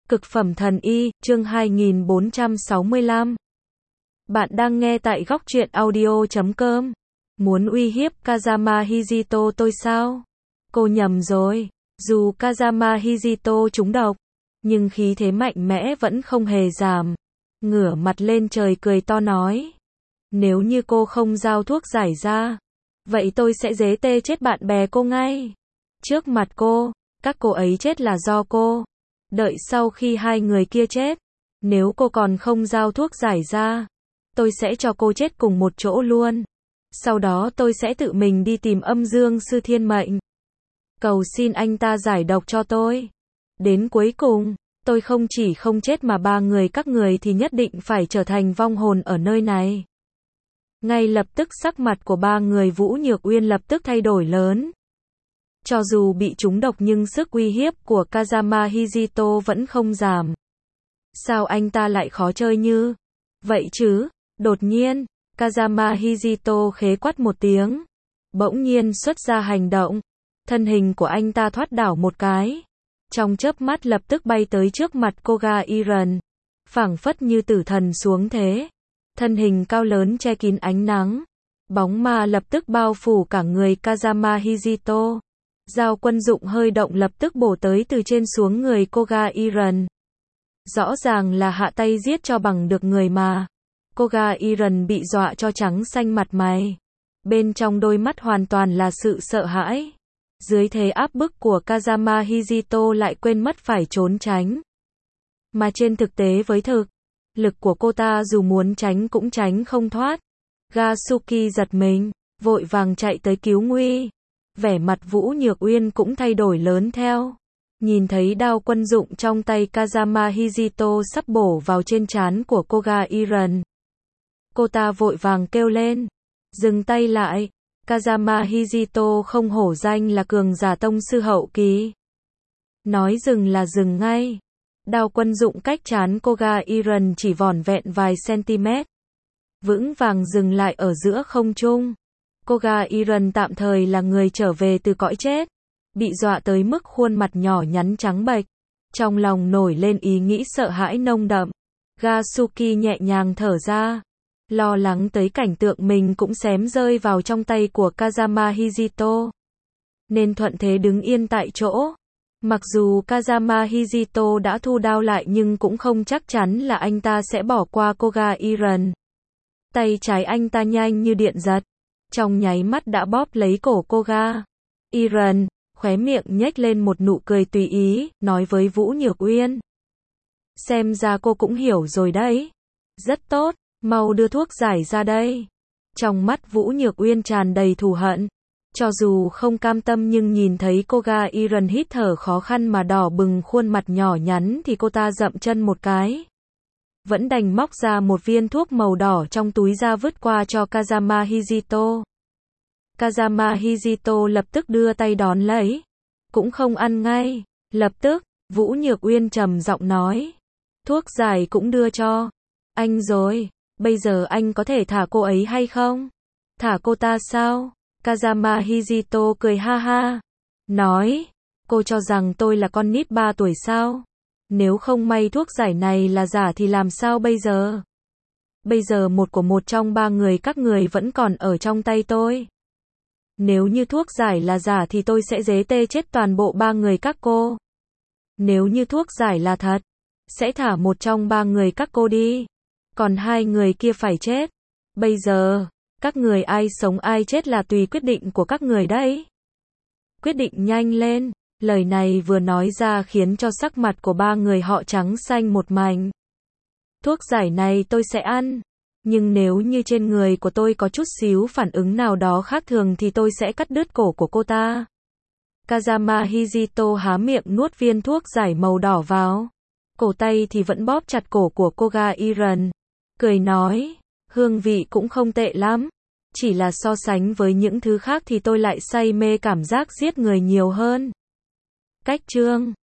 Cực phẩm thần y, chương 2465. Bạn đang nghe tại góc truyện audio.com. Muốn uy hiếp Kazama Hijito tôi sao? Cô nhầm rồi. Dù Kazama Hijito trúng độc, nhưng khí thế mạnh mẽ vẫn không hề giảm. Ngửa mặt lên trời cười to nói. Nếu như cô không giao thuốc giải ra, vậy tôi sẽ giết chết bạn bè cô ngay. Trước mặt cô, các cô ấy chết là do cô. Đợi sau khi hai người kia chết, nếu cô còn không giao thuốc giải ra, tôi sẽ cho cô chết cùng một chỗ luôn. Sau đó tôi sẽ tự mình đi tìm Âm Dương Sư Thiên Mệnh, cầu xin anh ta giải độc cho tôi. Đến cuối cùng, tôi không chỉ không chết mà ba người các người thì nhất định phải trở thành vong hồn ở nơi này. Ngay lập tức sắc mặt của ba người Vũ Nhược Uyên lập tức thay đổi lớn. Cho dù bị trúng độc nhưng sức uy hiếp của Kazama Hijito vẫn không giảm. Sao anh ta lại khó chơi như vậy chứ? Đột nhiên, Kazama Hijito khế quát một tiếng. Bỗng nhiên xuất ra hành động. Thân hình của anh ta thoát đảo một cái. Trong chớp mắt lập tức bay tới trước mặt Koga Iron. Phảng phất như tử thần xuống thế. Thân hình cao lớn che kín ánh nắng. Bóng ma lập tức bao phủ cả người Kazama Hijito. Dao quân dụng hơi động lập tức bổ tới từ trên xuống người Koga Iron. Rõ ràng là hạ tay giết cho bằng được người mà. Koga Iron bị dọa cho trắng xanh mặt mày. Bên trong đôi mắt hoàn toàn là sự sợ hãi. Dưới thế áp bức của Kazama Hijito lại quên mất phải trốn tránh. Mà trên thực tế với thực lực của cô ta dù muốn tránh cũng tránh không thoát. Gasuki giật mình, vội vàng chạy tới cứu nguy. Vẻ mặt Vũ Nhược Uyên cũng thay đổi lớn theo. Nhìn thấy đao quân dụng trong tay Kazama Hijito sắp bổ vào trên trán của Koga Iron. Cô ta vội vàng kêu lên. Dừng tay lại. Kazama Hijito không hổ danh là cường giả tông sư hậu kỳ. Nói dừng là dừng ngay. Đao quân dụng cách trán Koga Iron chỉ vỏn vẹn vài cm. Vững vàng dừng lại ở giữa không trung. Koga Iron tạm thời là người trở về từ cõi chết. Bị dọa tới mức khuôn mặt nhỏ nhắn trắng bệch. Trong lòng nổi lên ý nghĩ sợ hãi nồng đậm. Gasuki nhẹ nhàng thở ra. Lo lắng tới cảnh tượng mình cũng xém rơi vào trong tay của Kazama Hijito. Nên thuận thế đứng yên tại chỗ. Mặc dù Kazama Hijito đã thu đao lại nhưng cũng không chắc chắn là anh ta sẽ bỏ qua Koga Iron. Tay trái anh ta nhanh như điện giật. Trong nháy mắt đã bóp lấy cổ Koga Iron, khóe miệng nhếch lên một nụ cười tùy ý, nói với Vũ Nhược Uyên. Xem ra cô cũng hiểu rồi đấy. Rất tốt, mau đưa thuốc giải ra đây. Trong mắt Vũ Nhược Uyên tràn đầy thù hận. Cho dù không cam tâm nhưng nhìn thấy Koga Iron hít thở khó khăn mà đỏ bừng khuôn mặt nhỏ nhắn thì cô ta dậm chân một cái. Vẫn đành móc ra một viên thuốc màu đỏ trong túi ra vứt qua cho Kazama Hijito. Kazama Hijito lập tức đưa tay đón lấy. Cũng không ăn ngay. Lập tức, Vũ Nhược Uyên trầm giọng nói. Thuốc giải cũng đưa cho anh rồi. Bây giờ anh có thể thả cô ấy hay không? Thả cô ta sao? Kazama Hijito cười ha ha. Nói. Cô cho rằng tôi là con nít 3 tuổi sao? Nếu không may thuốc giải này là giả thì làm sao bây giờ? Bây giờ một của một trong ba người các người vẫn còn ở trong tay tôi. Nếu như thuốc giải là giả thì tôi sẽ giết chết toàn bộ ba người các cô. Nếu như thuốc giải là thật, sẽ thả một trong ba người các cô đi. Còn hai người kia phải chết. Bây giờ, các người ai sống ai chết là tùy quyết định của các người đấy. Quyết định nhanh lên. Lời này vừa nói ra khiến cho sắc mặt của ba người họ trắng xanh một mảnh. Thuốc giải này tôi sẽ ăn. Nhưng nếu như trên người của tôi có chút xíu phản ứng nào đó khác thường thì tôi sẽ cắt đứt cổ của cô ta. Kazama Hijito há miệng nuốt viên thuốc giải màu đỏ vào. Cổ tay thì vẫn bóp chặt cổ của Koga Iron. Cười nói, hương vị cũng không tệ lắm. Chỉ là so sánh với những thứ khác thì tôi lại say mê cảm giác giết người nhiều hơn. Cách chương